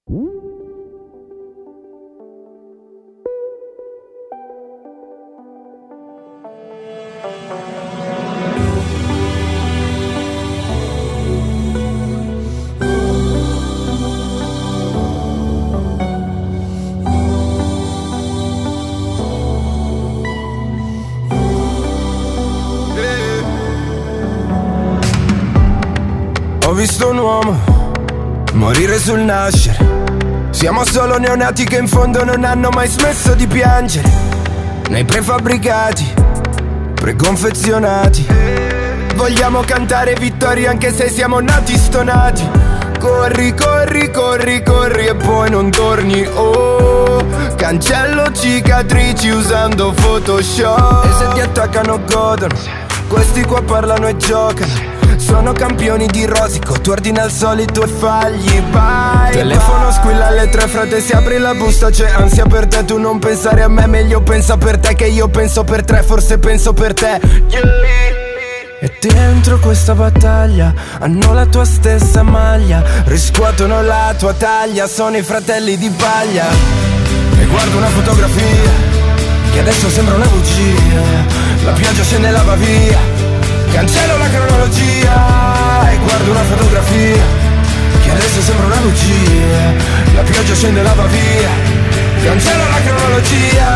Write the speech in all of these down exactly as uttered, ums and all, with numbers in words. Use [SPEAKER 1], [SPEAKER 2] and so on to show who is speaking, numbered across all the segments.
[SPEAKER 1] Ho visto un uomo morire sul nascere. Siamo solo neonati che in fondo non hanno mai smesso di piangere. Nei prefabbricati, preconfezionati. Vogliamo cantare vittoria anche se siamo nati stonati. Corri, corri, corri, corri e poi non torni. Oh, cancello cicatrici usando Photoshop. E se ti attaccano godono, questi qua parlano e giocano. Sono campioni di rosico, tu ordini al solito e fagli bye. Telefono squilla alle tre, frate, si apri la busta, c'è ansia per te. Tu non pensare a me, meglio pensa per te, che io penso per tre, forse penso per te, yeah. E dentro questa battaglia hanno la tua stessa maglia, riscuotono la tua taglia, sono i fratelli di paglia. E guardo una fotografia che adesso sembra una bugia. La pioggia scende e lava via, cancello la cronologia. E guardo una fotografia che adesso sembra una bugia. La pioggia scende e lava via, cancello la cronologia.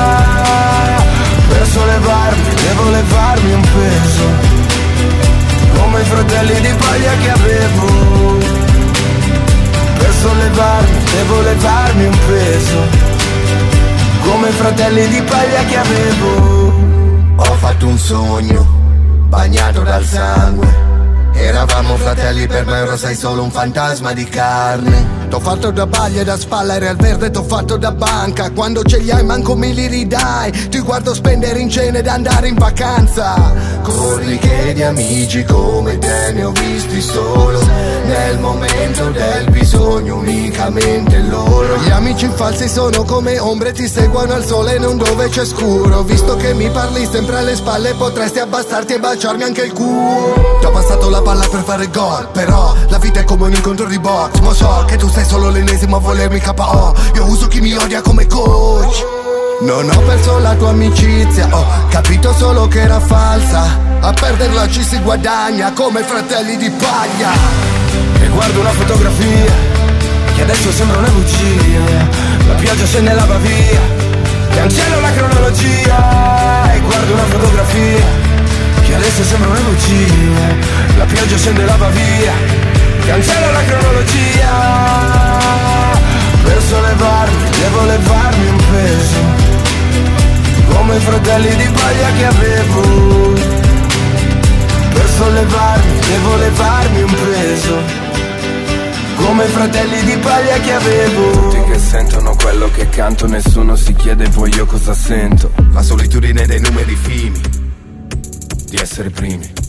[SPEAKER 1] Per sollevarmi devo levarmi un peso, come i fratelli di paglia che avevo. Per sollevarmi devo levarmi un peso, come i fratelli di paglia che avevo.
[SPEAKER 2] Ho fatto un sogno bagnato dal sangue, eravamo fratelli, per me ora sei solo un fantasma di carne. T'ho fatto da paglia e da spalla, eri al verde, t'ho fatto da banca. Quando ce li hai manco me li ridai, ti guardo spendere in cena ed andare in vacanza. Corri che di amici come te ne ho visti solo nel momento del bisogno, unicamente loro. Gli amici falsi sono come ombre, ti seguono al sole non dove c'è scuro. Visto che mi parli sempre alle spalle, potresti abbassarti e baciarmi anche il culo. T'ho passato la palla per fare gol, però la vita è come un incontro di box. Ma so che tu sei solo l'ennesimo a volermi K O. Io uso chi mi odia come coach. Non ho perso la tua amicizia, ho capito solo che era falsa. A perderla ci si guadagna come fratelli di paglia.
[SPEAKER 1] E guardo una fotografia che adesso sembra una bugia. La pioggia scende e lava via, cancello la cronologia. E guardo una fotografia che adesso sembra una bugia. La pioggia scende e lava via, cancello la cronologia. Per sollevarmi devo levarmi un peso, come i fratelli di paglia che avevo. Per sollevarmi devo levarmi un peso, come i fratelli di paglia che avevo. Tutti che sentono quello che canto, nessuno si chiede poi io cosa sento.
[SPEAKER 2] La solitudine dei numeri fini,
[SPEAKER 1] di essere primi.